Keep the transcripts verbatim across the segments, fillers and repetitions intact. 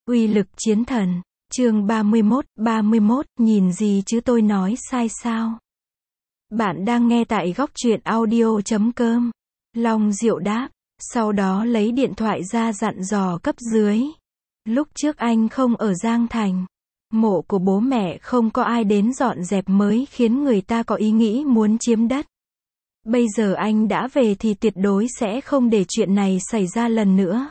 Uy lực chiến thần. Chương ba mươi mốt, ba mươi mốt, nhìn gì chứ tôi nói sai sao? Bạn đang nghe tại góc truyện audio chấm com. Long Diệu đáp, sau đó lấy điện thoại ra dặn dò cấp dưới. Lúc trước anh không ở Giang Thành, mộ của bố mẹ không có ai đến dọn dẹp mới khiến người ta có ý nghĩ muốn chiếm đất. Bây giờ anh đã về thì tuyệt đối sẽ không để chuyện này xảy ra lần nữa.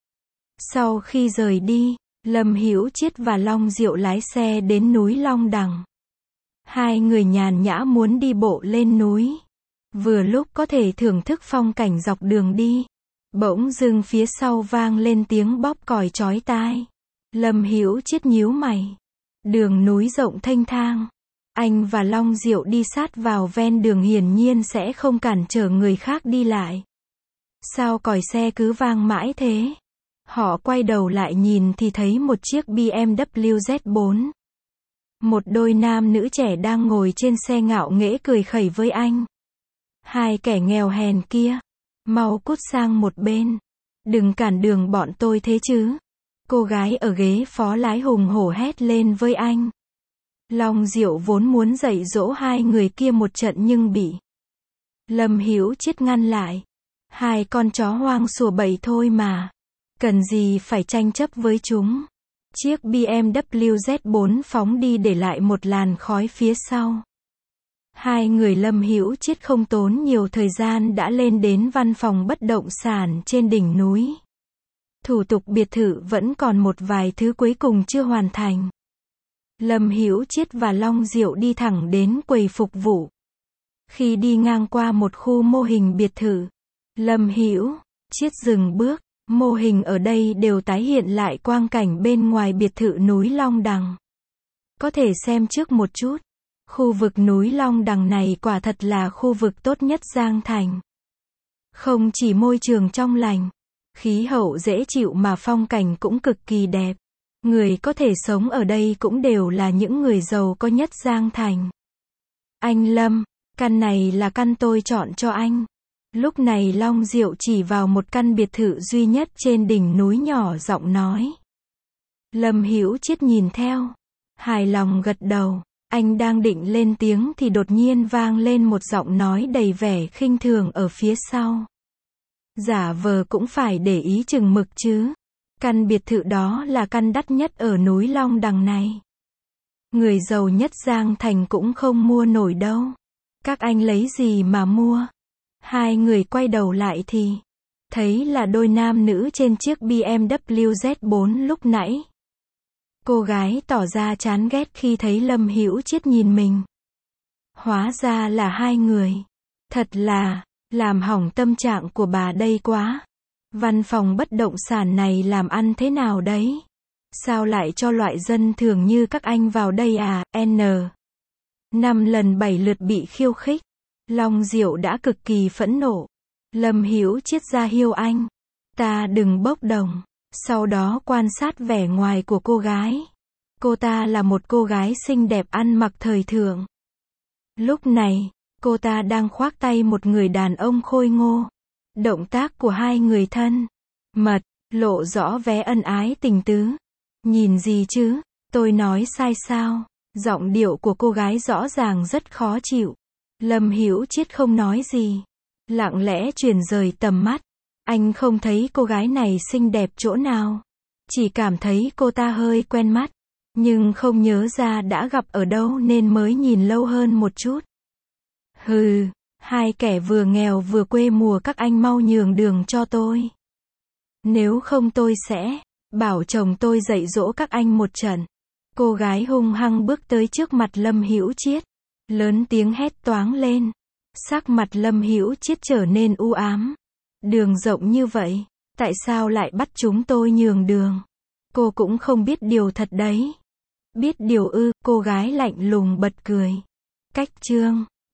Sau khi rời đi, Lâm Hữu Chiết và Long Diệu lái xe đến núi Long Đằng. Hai người nhàn nhã muốn đi bộ lên núi. Vừa lúc có thể thưởng thức phong cảnh dọc đường đi. Bỗng dưng phía sau vang lên tiếng bóp còi chói tai. Lâm Hữu Chiết nhíu mày. Đường núi rộng thênh thang. Anh và Long Diệu đi sát vào ven đường hiển nhiên sẽ không cản trở người khác đi lại. Sao còi xe cứ vang mãi thế? Họ quay đầu lại nhìn thì thấy một chiếc B M W Z bốn. Một đôi nam nữ trẻ đang ngồi trên xe ngạo nghễ cười khẩy với anh. Hai kẻ nghèo hèn kia, mau cút sang một bên. Đừng cản đường bọn tôi thế chứ. Cô gái ở ghế phó lái hùng hổ hét lên với anh. Long Diệu vốn muốn dạy dỗ hai người kia một trận nhưng bị Lâm Hữu Chiết ngăn lại. Hai con chó hoang sủa bậy thôi mà. Cần gì phải tranh chấp với chúng. Chiếc B M W Z bốn phóng đi để lại một làn khói phía sau. Hai người Lâm Hữu Chiết không tốn nhiều thời gian đã lên đến văn phòng bất động sản trên đỉnh núi. Thủ tục biệt thự vẫn còn một vài thứ cuối cùng chưa hoàn thành. Lâm Hữu Chiết và Long Diệu đi thẳng đến quầy phục vụ. Khi đi ngang qua một khu mô hình biệt thự, Lâm Hữu Chiết dừng bước. Mô hình ở đây đều tái hiện lại quang cảnh bên ngoài biệt thự núi Long Đằng. Có thể xem trước một chút. Khu vực núi Long Đằng này quả thật là khu vực tốt nhất Giang Thành. Không chỉ môi trường trong lành, khí hậu dễ chịu mà phong cảnh cũng cực kỳ đẹp. Người có thể sống ở đây cũng đều là những người giàu có nhất Giang Thành. Anh Lâm, căn này là căn tôi chọn cho anh. Lúc này Long Diệu chỉ vào một căn biệt thự duy nhất trên đỉnh núi nhỏ giọng nói. Lâm Hữu Chiết nhìn theo. Hài lòng gật đầu. Anh đang định lên tiếng thì đột nhiên vang lên một giọng nói đầy vẻ khinh thường ở phía sau. Giả vờ cũng phải để ý chừng mực chứ. Căn biệt thự đó là căn đắt nhất ở núi Long Đằng này. Người giàu nhất Giang Thành cũng không mua nổi đâu. Các anh lấy gì mà mua? Hai người quay đầu lại thì thấy là đôi nam nữ trên chiếc B M W Z bốn lúc nãy. Cô gái tỏ ra chán ghét khi thấy Lâm Hữu Chiết nhìn mình. Hóa ra là hai người. Thật là, làm hỏng tâm trạng của bà đây quá. Văn phòng bất động sản này làm ăn thế nào đấy? Sao lại cho loại dân thường như các anh vào đây à? N. Năm lần bảy lượt bị khiêu khích. Long Diệu đã cực kỳ phẫn nộ. Lâm Hữu Chiết ra hiêu anh. Ta đừng bốc đồng. Sau đó quan sát vẻ ngoài của cô gái. Cô ta là một cô gái xinh đẹp ăn mặc thời thượng. Lúc này, cô ta đang khoác tay một người đàn ông khôi ngô. Động tác của hai người thân mật, lộ rõ vẻ ân ái tình tứ. Nhìn gì chứ? Tôi nói sai sao? Giọng điệu của cô gái rõ ràng rất khó chịu. Lâm Hữu Chiết không nói gì. Lặng lẽ chuyển rời tầm mắt. Anh không thấy cô gái này xinh đẹp chỗ nào. Chỉ cảm thấy cô ta hơi quen mắt. Nhưng không nhớ ra đã gặp ở đâu nên mới nhìn lâu hơn một chút. Hừ, hai kẻ vừa nghèo vừa quê mùa các anh mau nhường đường cho tôi. Nếu không tôi sẽ bảo chồng tôi dạy dỗ các anh một trận. Cô gái hung hăng bước tới trước mặt Lâm Hữu Chiết. Lớn tiếng hét toáng lên. Sắc mặt Lâm Hữu Chiết trở nên u ám. Đường rộng như vậy, tại sao lại bắt chúng tôi nhường đường? Cô cũng không biết điều thật đấy. Biết điều ư? Cô gái lạnh lùng bật cười. Cách chương